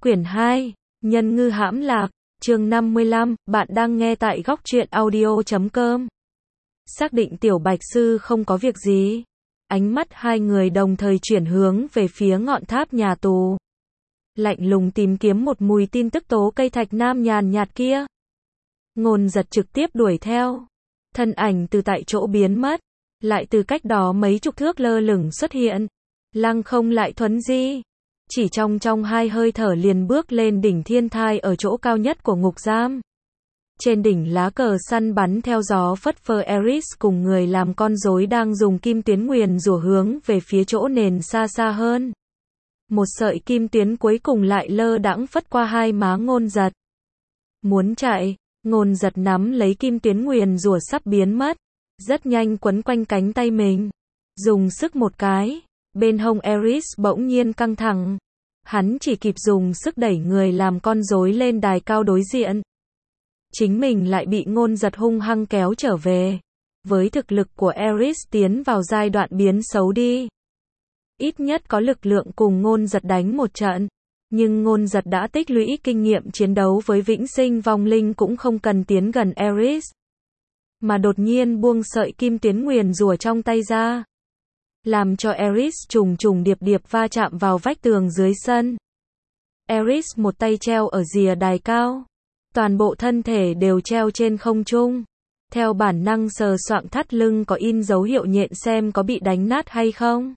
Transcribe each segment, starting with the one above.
Quyển 2, Nhân ngư hãm lạc, chương 55, bạn đang nghe tại góc truyện audio.com. Xác định Tiểu Bạch Sư không có việc gì. Ánh mắt hai người đồng thời chuyển hướng về phía ngọn tháp nhà tù. Lạnh lùng tìm kiếm một mùi tin tức tố cây thạch nam nhàn nhạt kia. Ngôn Giật trực tiếp đuổi theo. Thân ảnh từ tại chỗ biến mất. Lại từ cách đó mấy chục thước lơ lửng xuất hiện. Lăng không lại thuấn di. Chỉ trong hai hơi thở liền bước lên đỉnh thiên thai ở chỗ cao nhất của ngục giam. Trên đỉnh lá cờ săn bắn theo gió phất phơ, Eris cùng người làm con rối đang dùng kim tuyến nguyền rủa hướng về phía chỗ nền xa xa hơn. Một sợi kim tuyến cuối cùng lại lơ đãng phất qua hai má Ngôn Giật. Muốn chạy, Ngôn Giật nắm lấy kim tuyến nguyền rủa sắp biến mất, rất nhanh quấn quanh cánh tay mình, dùng sức một cái. Bên hông Eris bỗng nhiên căng thẳng. Hắn chỉ kịp dùng sức đẩy người làm con rối lên đài cao đối diện. Chính mình lại bị Ngôn Giật hung hăng kéo trở về. Với thực lực của Eris tiến vào giai đoạn biến xấu đi. Ít nhất có lực lượng cùng Ngôn Giật đánh một trận. Nhưng Ngôn Giật đã tích lũy kinh nghiệm chiến đấu với vĩnh sinh vong linh, cũng không cần tiến gần Eris. Mà đột nhiên buông sợi kim tuyến nguyền rủa trong tay ra. Làm cho Eris trùng trùng điệp điệp va chạm vào vách tường dưới sân. Eris một tay treo ở rìa đài cao. Toàn bộ thân thể đều treo trên không trung. Theo bản năng sờ soạng thắt lưng có in dấu hiệu nhện xem có bị đánh nát hay không.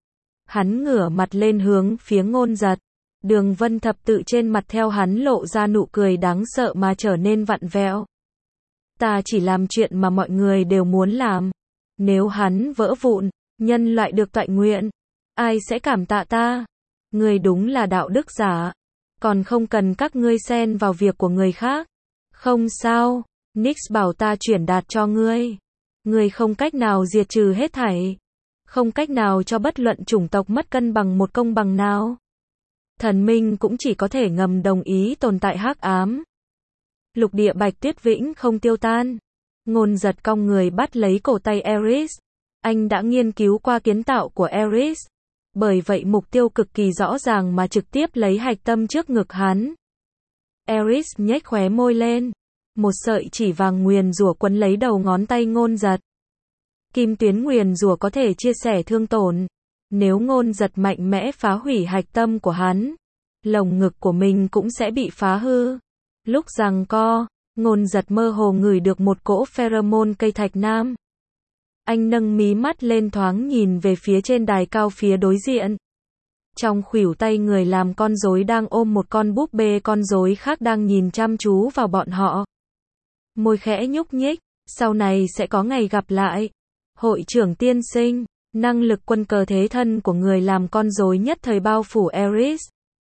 Hắn ngửa mặt lên hướng phía Ngôn Giật. Đường vân thập tự trên mặt theo hắn lộ ra nụ cười đáng sợ mà trở nên vặn vẹo. Ta chỉ làm chuyện mà mọi người đều muốn làm. Nếu hắn vỡ vụn, nhân loại được toại nguyện, ai sẽ cảm tạ ta? Ngươi đúng là đạo đức giả, còn không cần các ngươi xen vào việc của người khác. Không sao, Nyx bảo ta chuyển đạt cho ngươi. Ngươi không cách nào diệt trừ hết thảy, không cách nào cho bất luận chủng tộc mất cân bằng một công bằng nào. Thần minh cũng chỉ có thể ngầm đồng ý tồn tại hắc ám. Lục địa bạch tuyết vĩnh không tiêu tan. Ngôn Giật cong người bắt lấy cổ tay Eris. Anh đã nghiên cứu qua kiến tạo của Eris. Bởi vậy mục tiêu cực kỳ rõ ràng mà trực tiếp lấy hạch tâm trước ngực hắn. Eris nhếch khóe môi lên. Một sợi chỉ vàng nguyền rủa quấn lấy đầu ngón tay Ngôn Giật. Kim tuyến nguyền rủa có thể chia sẻ thương tổn. Nếu Ngôn Giật mạnh mẽ phá hủy hạch tâm của hắn, lồng ngực của mình cũng sẽ bị phá hư. Lúc giằng co, Ngôn Giật mơ hồ ngửi được một cỗ pheromone cây thạch nam. Anh nâng mí mắt lên thoáng nhìn về phía trên đài cao phía đối diện. Trong khuỷu tay người làm con rối đang ôm một con búp bê con rối khác đang nhìn chăm chú vào bọn họ. Môi khẽ nhúc nhích, sau này sẽ có ngày gặp lại. Hội trưởng tiên sinh, năng lực quân cờ thế thân của người làm con rối nhất thời bao phủ Eris.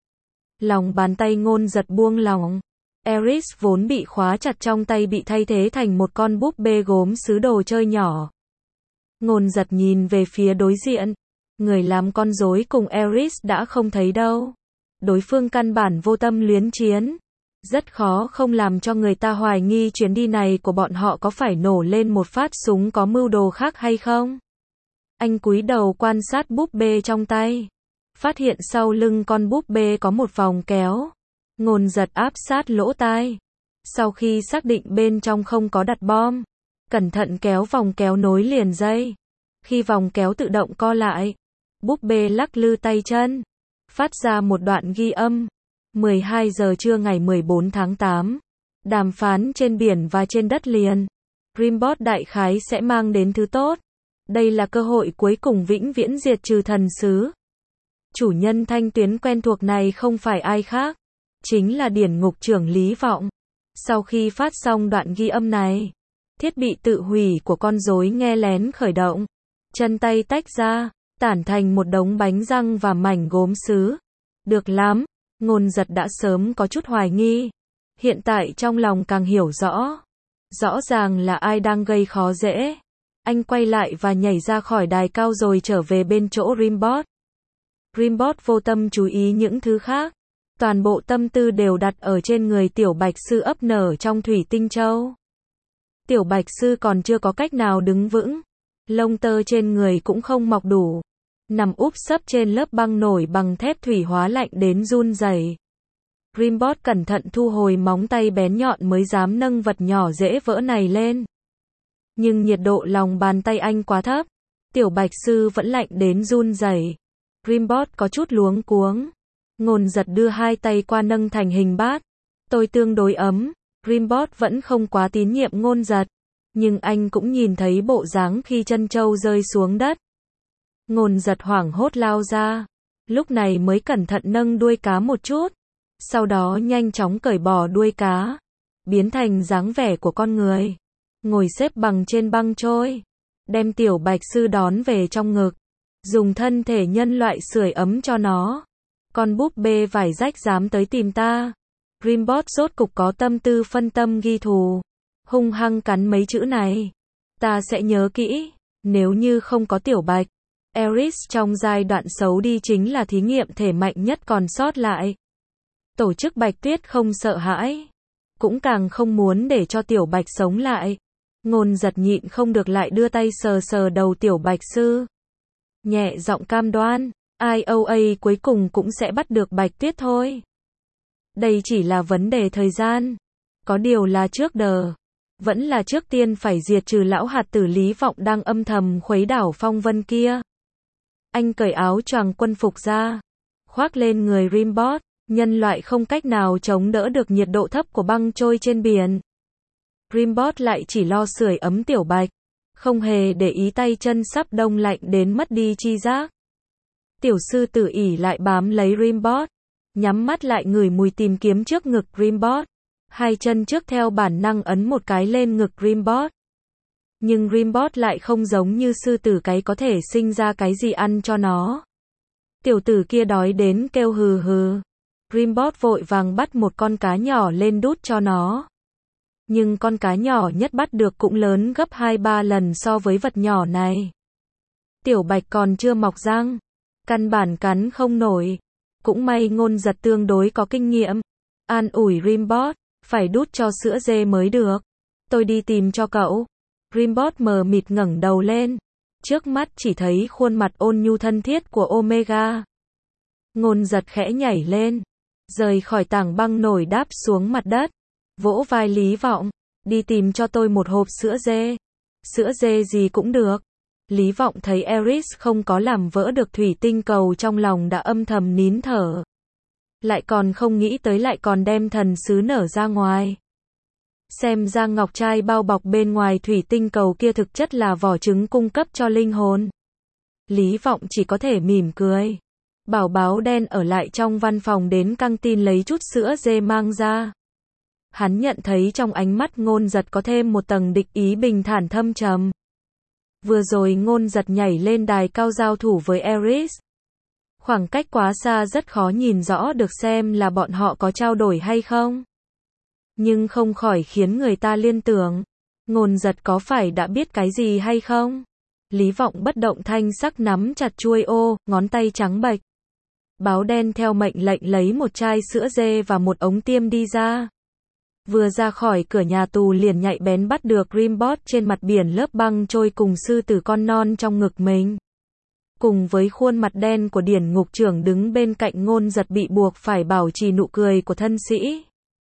Lòng bàn tay Ngôn Giật buông lỏng. Eris vốn bị khóa chặt trong tay bị thay thế thành một con búp bê gốm sứ đồ chơi nhỏ. Ngôn Giật nhìn về phía đối diện. Người làm con rối cùng Eris đã không thấy đâu. Đối phương căn bản vô tâm luyến chiến. Rất khó không làm cho người ta hoài nghi chuyến đi này của bọn họ có phải nổ lên một phát súng có mưu đồ khác hay không. Anh cúi đầu quan sát búp bê trong tay. Phát hiện sau lưng con búp bê có một vòng kéo. Ngôn Giật áp sát lỗ tai. Sau khi xác định bên trong không có đặt bom, cẩn thận kéo vòng kéo nối liền dây. Khi vòng kéo tự động co lại, búp bê lắc lư tay chân, phát ra một đoạn ghi âm. 12 giờ trưa ngày 14 tháng 8. Đàm phán trên biển và trên đất liền. Rimbot đại khái sẽ mang đến thứ tốt. Đây là cơ hội cuối cùng vĩnh viễn diệt trừ thần sứ. Chủ nhân thanh tuyến quen thuộc này không phải ai khác, chính là điển ngục trưởng Lý Vọng. Sau khi phát xong đoạn ghi âm này, thiết bị tự hủy của con rối nghe lén khởi động. Chân tay tách ra, tản thành một đống bánh răng và mảnh gốm sứ. Được lắm, Ngôn Giật đã sớm có chút hoài nghi. Hiện tại trong lòng càng hiểu rõ. Rõ ràng là ai đang gây khó dễ. Anh quay lại và nhảy ra khỏi đài cao rồi trở về bên chỗ Rimbot. Rimbot vô tâm chú ý những thứ khác. Toàn bộ tâm tư đều đặt ở trên người Tiểu Bạch Sư ấp nở trong thủy tinh châu. Tiểu Bạch Sư còn chưa có cách nào đứng vững. Lông tơ trên người cũng không mọc đủ. Nằm úp sấp trên lớp băng nổi bằng thép thủy hóa lạnh đến run rẩy. Rimbot cẩn thận thu hồi móng tay bén nhọn mới dám nâng vật nhỏ dễ vỡ này lên. Nhưng nhiệt độ lòng bàn tay anh quá thấp. Tiểu Bạch Sư vẫn lạnh đến run rẩy. Rimbot có chút luống cuống. Ngôn Giật đưa hai tay qua nâng thành hình bát. Tôi tương đối ấm. Rimbot vẫn không quá tín nhiệm Ngôn Giật. Nhưng anh cũng nhìn thấy bộ dáng khi chân trâu rơi xuống đất. Ngôn Giật hoảng hốt lao ra. Lúc này mới cẩn thận nâng đuôi cá một chút. Sau đó nhanh chóng cởi bỏ đuôi cá. Biến thành dáng vẻ của con người. Ngồi xếp bằng trên băng trôi. Đem Tiểu Bạch Sư đón về trong ngực. Dùng thân thể nhân loại sưởi ấm cho nó. Con búp bê vải rách dám tới tìm ta. Rimbot rốt cục có tâm tư phân tâm ghi thù. Hung hăng cắn mấy chữ này. Ta sẽ nhớ kỹ. Nếu như không có Tiểu Bạch, Eris trong giai đoạn xấu đi chính là thí nghiệm thể mạnh nhất còn sót lại. Tổ chức Bạch Tuyết không sợ hãi. Cũng càng không muốn để cho Tiểu Bạch sống lại. Ngôn Giật nhịn không được lại đưa tay sờ sờ đầu Tiểu Bạch Sư. Nhẹ giọng cam đoan, IOA cuối cùng cũng sẽ bắt được Bạch Tuyết thôi. Đây chỉ là vấn đề thời gian. Có điều là trước đờ. Vẫn là trước tiên phải diệt trừ lão hạt tử Lý Vọng đang âm thầm khuấy đảo phong vân kia. Anh cởi áo choàng quân phục ra. Khoác lên người Rimbot. Nhân loại không cách nào chống đỡ được nhiệt độ thấp của băng trôi trên biển. Rimbot lại chỉ lo sưởi ấm Tiểu Bạch. Không hề để ý tay chân sắp đông lạnh đến mất đi chi giác. Tiểu sư tử ỉ lại bám lấy Rimbot. Nhắm mắt lại ngửi mùi tìm kiếm trước ngực Rimbot. Hai chân trước theo bản năng ấn một cái lên ngực Rimbot. Nhưng Rimbot lại không giống như sư tử cái có thể sinh ra cái gì ăn cho nó. Tiểu tử kia đói đến kêu hừ hừ. Rimbot vội vàng bắt một con cá nhỏ lên đút cho nó. Nhưng con cá nhỏ nhất bắt được cũng lớn gấp 2-3 lần so với vật nhỏ này. Tiểu Bạch còn chưa mọc răng. Căn bản cắn không nổi. Cũng may Ngôn Giật tương đối có kinh nghiệm. An ủi Rimbot, phải đút cho sữa dê mới được. Tôi đi tìm cho cậu. Rimbot mờ mịt ngẩng đầu lên. Trước mắt chỉ thấy khuôn mặt ôn nhu thân thiết của Omega. Ngôn Giật khẽ nhảy lên. Rời khỏi tảng băng nổi đáp xuống mặt đất. Vỗ vai Lý Vọng. Đi tìm cho tôi một hộp sữa dê. Sữa dê gì cũng được. Lý Vọng thấy Eris không có làm vỡ được thủy tinh cầu trong lòng đã âm thầm nín thở. Lại còn không nghĩ tới lại còn đem thần sứ nở ra ngoài. Xem ra ngọc trai bao bọc bên ngoài thủy tinh cầu kia thực chất là vỏ trứng cung cấp cho linh hồn. Lý Vọng chỉ có thể mỉm cười. Bảo báo đen ở lại trong văn phòng đến căng tin lấy chút sữa dê mang ra. Hắn nhận thấy trong ánh mắt Ngôn Giật có thêm một tầng địch ý bình thản thâm trầm. Vừa rồi Ngôn Giật nhảy lên đài cao giao thủ với Eris. Khoảng cách quá xa rất khó nhìn rõ được xem là bọn họ có trao đổi hay không. Nhưng không khỏi khiến người ta liên tưởng. Ngôn Giật có phải đã biết cái gì hay không? Lý Vọng bất động thanh sắc nắm chặt chuôi ô, ngón tay trắng bệch. Báo đen theo mệnh lệnh lấy một chai sữa dê và một ống tiêm đi ra. Vừa ra khỏi cửa nhà tù liền nhạy bén bắt được Rimbot trên mặt biển lớp băng trôi cùng sư tử con non trong ngực mình. Cùng với khuôn mặt đen của điển ngục trưởng đứng bên cạnh Ngôn Giật bị buộc phải bảo trì nụ cười của thân sĩ.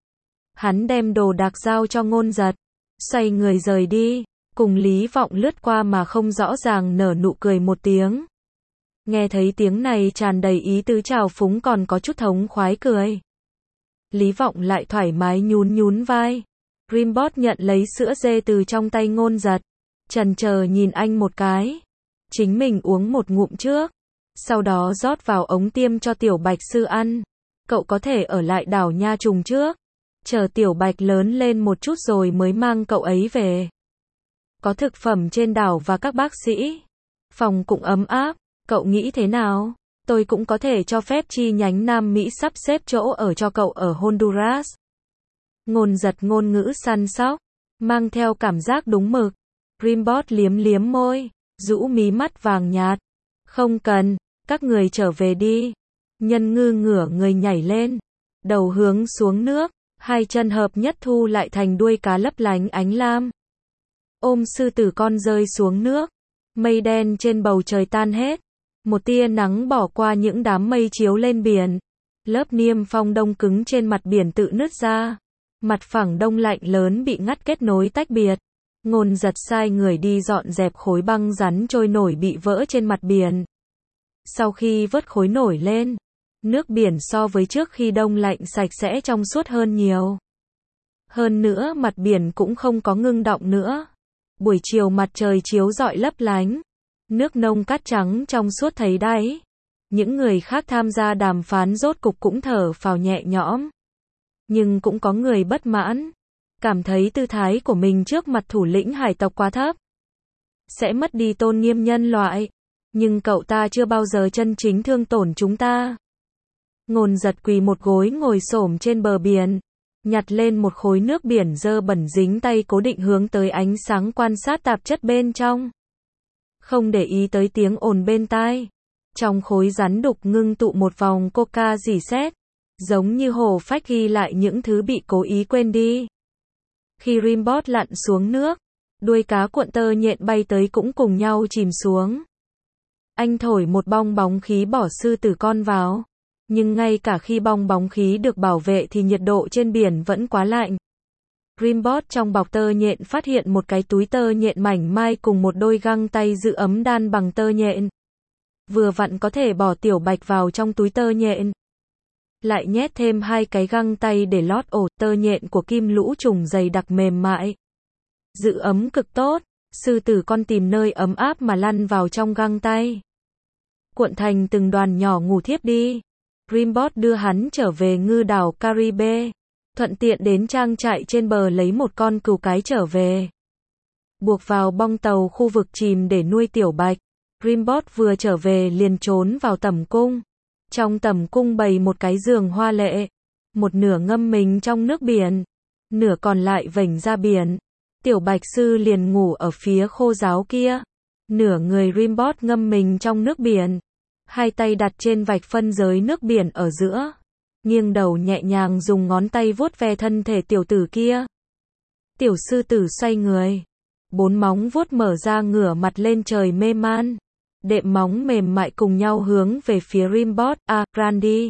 Hắn đem đồ đạc giao cho Ngôn Giật. Xoay người rời đi. Cùng Lý Vọng lướt qua mà không rõ ràng nở nụ cười một tiếng. Nghe thấy tiếng này tràn đầy ý tứ trào phúng còn có chút thống khoái cười. Lý Vọng lại thoải mái nhún nhún vai. Rimbot nhận lấy sữa dê từ trong tay Ngôn Giật. Chần chờ nhìn anh một cái. Chính mình uống một ngụm trước. Sau đó rót vào ống tiêm cho Tiểu Bạch Sư ăn. Cậu có thể ở lại đảo Nha Trùng trước. Chờ Tiểu Bạch lớn lên một chút rồi mới mang cậu ấy về. Có thực phẩm trên đảo và các bác sĩ. Phòng cũng ấm áp. Cậu nghĩ thế nào? Tôi cũng có thể cho phép chi nhánh Nam Mỹ sắp xếp chỗ ở cho cậu ở Honduras. Ngôn Giật ngôn ngữ săn sóc, mang theo cảm giác đúng mực. Rimbot liếm liếm môi, rũ mí mắt vàng nhạt. Không cần, các người trở về đi. Nhân ngư ngửa người nhảy lên, đầu hướng xuống nước, hai chân hợp nhất thu lại thành đuôi cá lấp lánh ánh lam. Ôm sư tử con rơi xuống nước, mây đen trên bầu trời tan hết. Một tia nắng bỏ qua những đám mây chiếu lên biển. Lớp niêm phong đông cứng trên mặt biển tự nứt ra. Mặt phẳng đông lạnh lớn bị ngắt kết nối tách biệt. Ngôn Giật sai người đi dọn dẹp khối băng rắn trôi nổi bị vỡ trên mặt biển. Sau khi vớt khối nổi lên, nước biển so với trước khi đông lạnh sạch sẽ trong suốt hơn nhiều. Hơn nữa mặt biển cũng không có ngưng đọng nữa. Buổi chiều mặt trời chiếu rọi lấp lánh. Nước nông cát trắng trong suốt thấy đáy. Những người khác tham gia đàm phán rốt cục cũng thở phào nhẹ nhõm. Nhưng cũng có người bất mãn. Cảm thấy tư thái của mình trước mặt thủ lĩnh hải tộc quá thấp. Sẽ mất đi tôn nghiêm nhân loại. Nhưng cậu ta chưa bao giờ chân chính thương tổn chúng ta. Ngôn Giật quỳ một gối ngồi xổm trên bờ biển. Nhặt lên một khối nước biển dơ bẩn dính tay cố định hướng tới ánh sáng quan sát tạp chất bên trong. Không để ý tới tiếng ồn bên tai. Trong khối rắn đục ngưng tụ một vòng coca rỉ sét, giống như hồ phách ghi lại những thứ bị cố ý quên đi. Khi Rimbot lặn xuống nước, đuôi cá cuộn tơ nhện bay tới cũng cùng nhau chìm xuống. Anh thổi một bong bóng khí bỏ sư tử con vào. Nhưng ngay cả khi bong bóng khí được bảo vệ thì nhiệt độ trên biển vẫn quá lạnh. Rimbot trong bọc tơ nhện phát hiện một cái túi tơ nhện mảnh mai cùng một đôi găng tay giữ ấm đan bằng tơ nhện. Vừa vặn có thể bỏ Tiểu Bạch vào trong túi tơ nhện. Lại nhét thêm 2 cái găng tay để lót ổ tơ nhện của kim lũ trùng dày đặc mềm mại. Giữ ấm cực tốt, sư tử con tìm nơi ấm áp mà lăn vào trong găng tay. Cuộn thành từng đoàn nhỏ ngủ thiếp đi. Rimbot đưa hắn trở về ngư đảo Caribe. Thuận tiện đến trang trại trên bờ lấy một con cừu cái trở về. Buộc vào bong tàu khu vực chìm để nuôi Tiểu Bạch. Rimbot vừa trở về liền trốn vào tẩm cung. Trong tẩm cung bày một cái giường hoa lệ. Một nửa ngâm mình trong nước biển. Nửa còn lại vểnh ra biển. Tiểu Bạch sư liền ngủ ở phía khô ráo kia. Nửa người Rimbot ngâm mình trong nước biển. 2 tay đặt trên vạch phân giới nước biển ở giữa. Nghiêng đầu nhẹ nhàng dùng ngón tay vuốt ve thân thể tiểu tử kia. Tiểu sư tử xoay người. 4 móng vuốt mở ra ngửa mặt lên trời mê man. Đệm móng mềm mại cùng nhau hướng về phía Rimbot, Randy.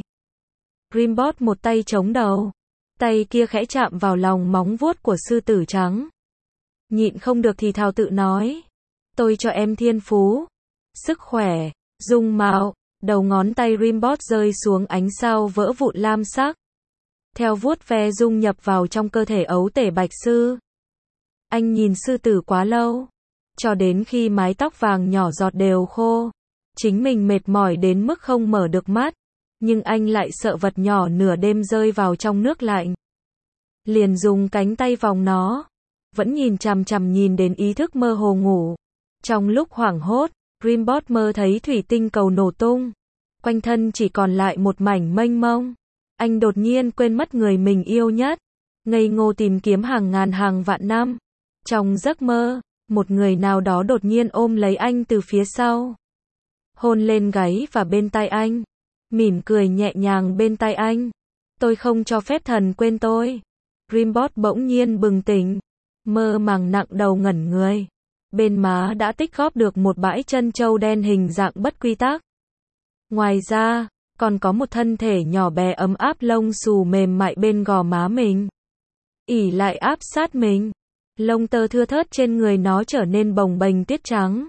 Rimbot một tay chống đầu. Tay kia khẽ chạm vào lòng móng vuốt của sư tử trắng. Nhịn không được thì thào tự nói. Tôi cho em thiên phú, sức khỏe, dung mạo. Đầu ngón tay Rimbot rơi xuống ánh sao vỡ vụn lam sắc. Theo vuốt ve dung nhập vào trong cơ thể ấu tể bạch sư. Anh nhìn sư tử quá lâu. Cho đến khi mái tóc vàng nhỏ giọt đều khô. Chính mình mệt mỏi đến mức không mở được mắt. Nhưng anh lại sợ vật nhỏ nửa đêm rơi vào trong nước lạnh. Liền dùng cánh tay vòng nó. Vẫn nhìn chằm chằm nhìn đến ý thức mơ hồ ngủ. Trong lúc hoảng hốt, Rimbot mơ thấy thủy tinh cầu nổ tung. Quanh thân chỉ còn lại một mảnh mênh mông. Anh đột nhiên quên mất người mình yêu nhất. Ngây ngô tìm kiếm hàng ngàn hàng vạn năm. Trong giấc mơ, một người nào đó đột nhiên ôm lấy anh từ phía sau. Hôn lên gáy và bên tai anh. Mỉm cười nhẹ nhàng bên tai anh. Tôi không cho phép thần quên tôi. Rimbot bỗng nhiên bừng tỉnh. Mơ màng nặng đầu ngẩn người. Bên má đã tích góp được một bãi chân trâu đen hình dạng bất quy tắc. Ngoài ra, còn có một thân thể nhỏ bé ấm áp lông xù mềm mại bên gò má mình. Ỉ lại áp sát mình. Lông tơ thưa thớt trên người nó trở nên bồng bềnh tuyết trắng.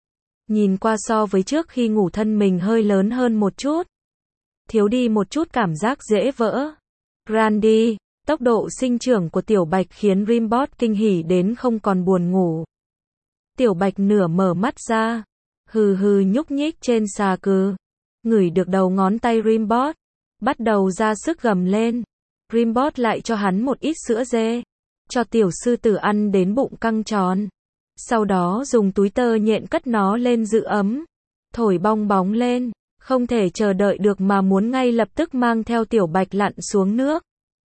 Nhìn qua so với trước khi ngủ thân mình hơi lớn hơn một chút. Thiếu đi một chút cảm giác dễ vỡ. Randy, tốc độ sinh trưởng của Tiểu Bạch khiến Rimbot kinh hỉ đến không còn buồn ngủ. Tiểu Bạch nửa mở mắt ra. Hừ hừ nhúc nhích trên xà cừ. Ngửi được đầu ngón tay Rimbot. Bắt đầu ra sức gầm lên. Rimbot lại cho hắn một ít sữa dê. Cho tiểu sư tử ăn đến bụng căng tròn. Sau đó dùng túi tơ nhện cất nó lên giữ ấm. Thổi bong bóng lên. Không thể chờ đợi được mà muốn ngay lập tức mang theo Tiểu Bạch lặn xuống nước.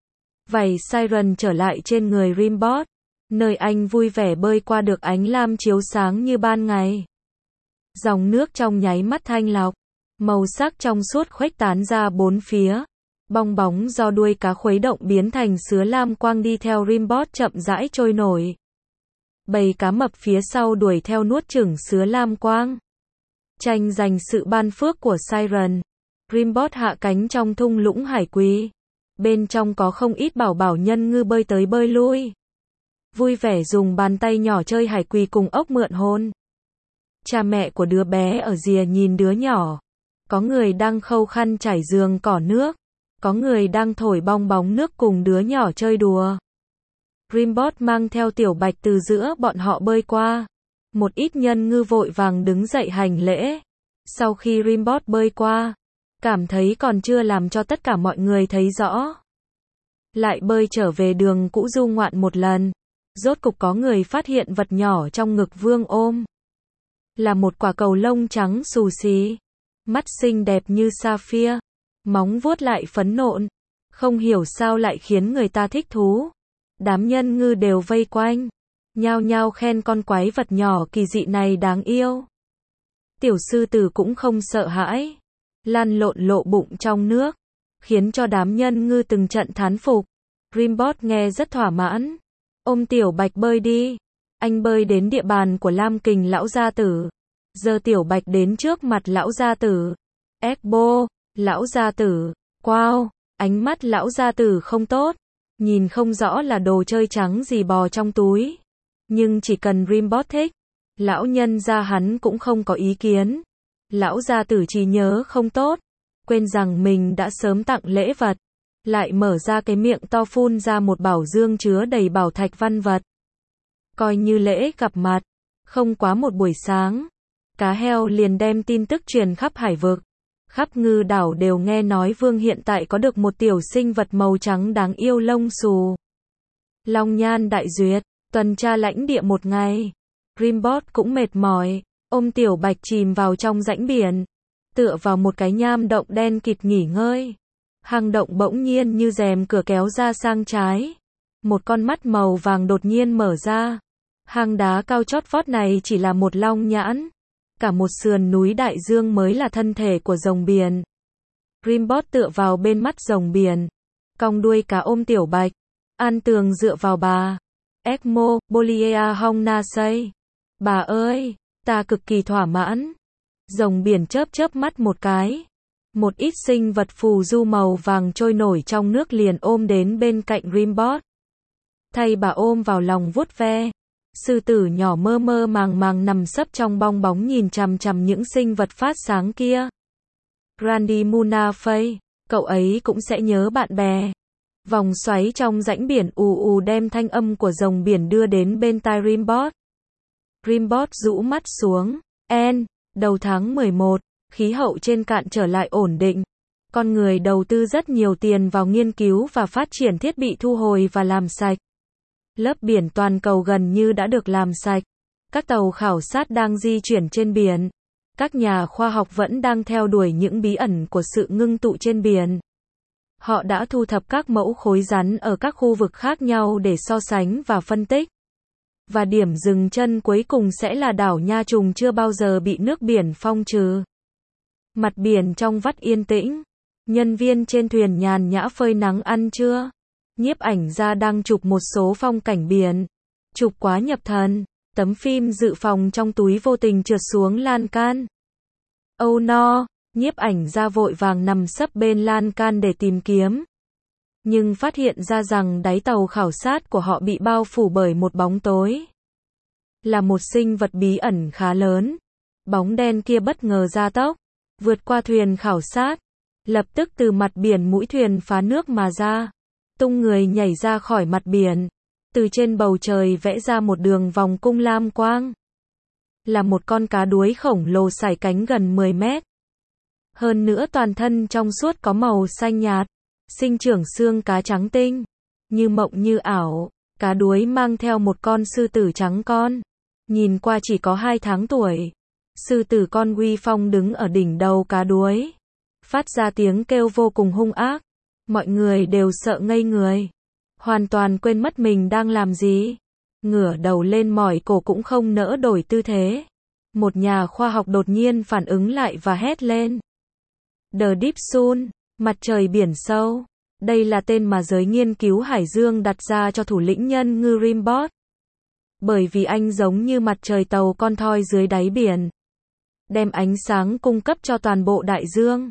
Vảy Siren trở lại trên người Rimbot. Nơi anh vui vẻ bơi qua được ánh lam chiếu sáng như ban ngày. Dòng nước trong nháy mắt thanh lọc. Màu sắc trong suốt khuếch tán ra bốn phía. Bong bóng do đuôi cá khuấy động biến thành sứa lam quang đi theo Rimbot chậm rãi trôi nổi. Bầy cá mập phía sau đuổi theo nuốt chửng sứa lam quang. Tranh giành sự ban phước của Siren. Rimbot hạ cánh trong thung lũng hải quỳ. Bên trong có không ít bảo bảo nhân ngư bơi tới bơi lui. Vui vẻ dùng bàn tay nhỏ chơi hải quỳ cùng ốc mượn hôn. Cha mẹ của đứa bé ở rìa nhìn đứa nhỏ. Có người đang khâu khăn trải giường cỏ nước. Có người đang thổi bong bóng nước cùng đứa nhỏ chơi đùa. Rimbot mang theo Tiểu Bạch từ giữa bọn họ bơi qua. Một ít nhân ngư vội vàng đứng dậy hành lễ. Sau khi Rimbot bơi qua, cảm thấy còn chưa làm cho tất cả mọi người thấy rõ. Lại bơi trở về đường cũ du ngoạn một lần. Rốt cục có người phát hiện vật nhỏ trong ngực Vương ôm. Là một quả cầu lông trắng xù xí. Mắt xinh đẹp như sapphire. Móng vuốt lại phấn nộn. Không hiểu sao lại khiến người ta thích thú. Đám nhân ngư đều vây quanh. Nhao nhao khen con quái vật nhỏ kỳ dị này đáng yêu. Tiểu sư tử cũng không sợ hãi. Lăn lộn lộ bụng trong nước. Khiến cho đám nhân ngư từng trận thán phục. Rimbot nghe rất thỏa mãn. Ôm Tiểu Bạch bơi đi. Anh bơi đến địa bàn của Lam Kình lão gia tử. Giờ Tiểu Bạch đến trước mặt lão gia tử. Ekbo, lão gia tử. Wow, ánh mắt lão gia tử không tốt. Nhìn không rõ là đồ chơi trắng gì bò trong túi. Nhưng chỉ cần Rimbot thích, lão nhân gia hắn cũng không có ý kiến. Lão gia tử trí nhớ không tốt, quên rằng mình đã sớm tặng lễ vật. Lại mở ra cái miệng to phun ra một bảo dương chứa đầy bảo thạch văn vật. Coi như lễ gặp mặt, không quá một buổi sáng. Cá heo liền đem tin tức truyền khắp hải vực. Khắp ngư đảo đều nghe nói Vương hiện tại có được một tiểu sinh vật màu trắng đáng yêu lông xù. Long Nhan đại duyệt, tuần tra lãnh địa một ngày. Rimbot cũng mệt mỏi, ôm Tiểu Bạch chìm vào trong rãnh biển. Tựa vào một cái nham động đen kịt nghỉ ngơi. Hang động bỗng nhiên như rèm cửa kéo ra sang trái. Một con mắt màu vàng đột nhiên mở ra. Hang đá cao chót vót này chỉ là một long nhãn. Cả một sườn núi đại dương mới là thân thể của rồng biển. Rimbot tựa vào bên mắt rồng biển. Cong đuôi cá ôm Tiểu Bạch. An Tường dựa vào bà. Ekmo, Bolia Hong Na Say. Bà ơi, ta cực kỳ thỏa mãn. Rồng biển chớp chớp mắt một cái. Một ít sinh vật phù du màu vàng trôi nổi trong nước liền ôm đến bên cạnh Rimbot. Thay bà ôm vào lòng vuốt ve. Sư tử nhỏ mơ mơ màng màng nằm sấp trong bong bóng nhìn chằm chằm những sinh vật phát sáng kia. Randy Muna Fay, cậu ấy cũng sẽ nhớ bạn bè. Vòng xoáy trong rãnh biển ù ù đem thanh âm của rồng biển đưa đến bên tai Rimbot. Rimbot rũ mắt xuống. Đầu tháng 11, khí hậu trên cạn trở lại ổn định. Con người đầu tư rất nhiều tiền vào nghiên cứu và phát triển thiết bị thu hồi và làm sạch. Lớp biển toàn cầu gần như đã được làm sạch. Các tàu khảo sát đang di chuyển trên biển. Các nhà khoa học vẫn đang theo đuổi những bí ẩn của sự ngưng tụ trên biển. Họ đã thu thập các mẫu khối rắn ở các khu vực khác nhau để so sánh và phân tích. Và điểm dừng chân cuối cùng sẽ là đảo Nha Trùng chưa bao giờ bị nước biển phong trừ. Mặt biển trong vắt yên tĩnh. Nhân viên trên thuyền nhàn nhã phơi nắng ăn trưa. Nhiếp ảnh gia đang chụp một số phong cảnh biển. Chụp quá nhập thần. Tấm phim dự phòng trong túi vô tình trượt xuống lan can. Oh no, nhiếp ảnh gia vội vàng nằm sấp bên lan can để tìm kiếm. Nhưng phát hiện ra rằng đáy tàu khảo sát của họ bị bao phủ bởi một bóng tối. Là một sinh vật bí ẩn khá lớn. Bóng đen kia bất ngờ gia tốc, vượt qua thuyền khảo sát. Lập tức từ mặt biển mũi thuyền phá nước mà ra. Tung người nhảy ra khỏi mặt biển. Từ trên bầu trời vẽ ra một đường vòng cung lam quang. Là một con cá đuối khổng lồ sải cánh gần 10 mét. Hơn nữa toàn thân trong suốt có màu xanh nhạt. Sinh trưởng xương cá trắng tinh. Như mộng như ảo. Cá đuối mang theo một con sư tử trắng con. Nhìn qua chỉ có 2 tháng tuổi. Sư tử con uy phong đứng ở đỉnh đầu cá đuối. Phát ra tiếng kêu vô cùng hung ác. Mọi người đều sợ ngây người. Hoàn toàn quên mất mình đang làm gì. Ngửa đầu lên mỏi cổ cũng không nỡ đổi tư thế. Một nhà khoa học đột nhiên phản ứng lại và hét lên. The Deep Sun, mặt trời biển sâu. Đây là tên mà giới nghiên cứu hải dương đặt ra cho thủ lĩnh nhân ngư Rimbot. Bởi vì anh giống như mặt trời tàu con thoi dưới đáy biển. Đem ánh sáng cung cấp cho toàn bộ đại dương.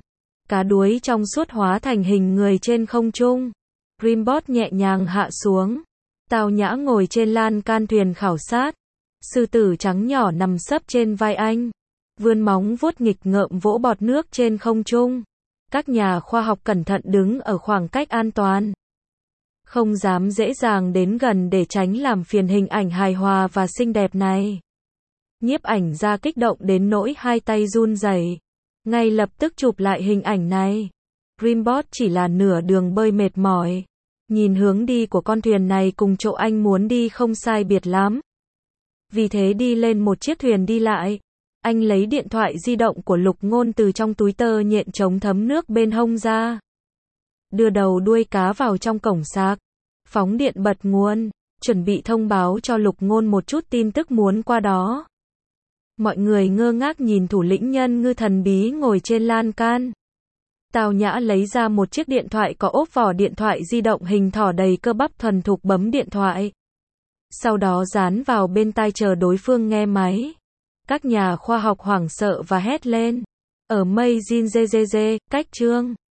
Cá đuối trong suốt hóa thành hình người trên không trung. Rimbot nhẹ nhàng hạ xuống. Tào Nhã ngồi trên lan can thuyền khảo sát. Sư tử trắng nhỏ nằm sấp trên vai anh. Vươn móng vuốt nghịch ngợm vỗ bọt nước trên không trung. Các nhà khoa học cẩn thận đứng ở khoảng cách an toàn. Không dám dễ dàng đến gần để tránh làm phiền hình ảnh hài hòa và xinh đẹp này. Nhiếp ảnh gia kích động đến nỗi hai tay run rẩy. Ngay lập tức chụp lại hình ảnh này. Rimbot chỉ là nửa đường bơi mệt mỏi. Nhìn hướng đi của con thuyền này cùng chỗ anh muốn đi không sai biệt lắm. Vì thế đi lên một chiếc thuyền đi lại. Anh lấy điện thoại di động của Lục Ngôn từ trong túi tơ nhện chống thấm nước bên hông ra. Đưa đầu đuôi cá vào trong cổng sạc. Phóng điện bật nguồn. Chuẩn bị thông báo cho Lục Ngôn một chút tin tức muốn qua đó. Mọi người ngơ ngác nhìn thủ lĩnh nhân ngư thần bí ngồi trên lan can. Tào Nhã lấy ra một chiếc điện thoại có ốp vỏ điện thoại di động hình thỏ đầy cơ bắp thuần thục bấm điện thoại. Sau đó dán vào bên tai chờ đối phương nghe máy. Các nhà khoa học hoảng sợ và hét lên. Ở mây Jin Jjj, cách chương.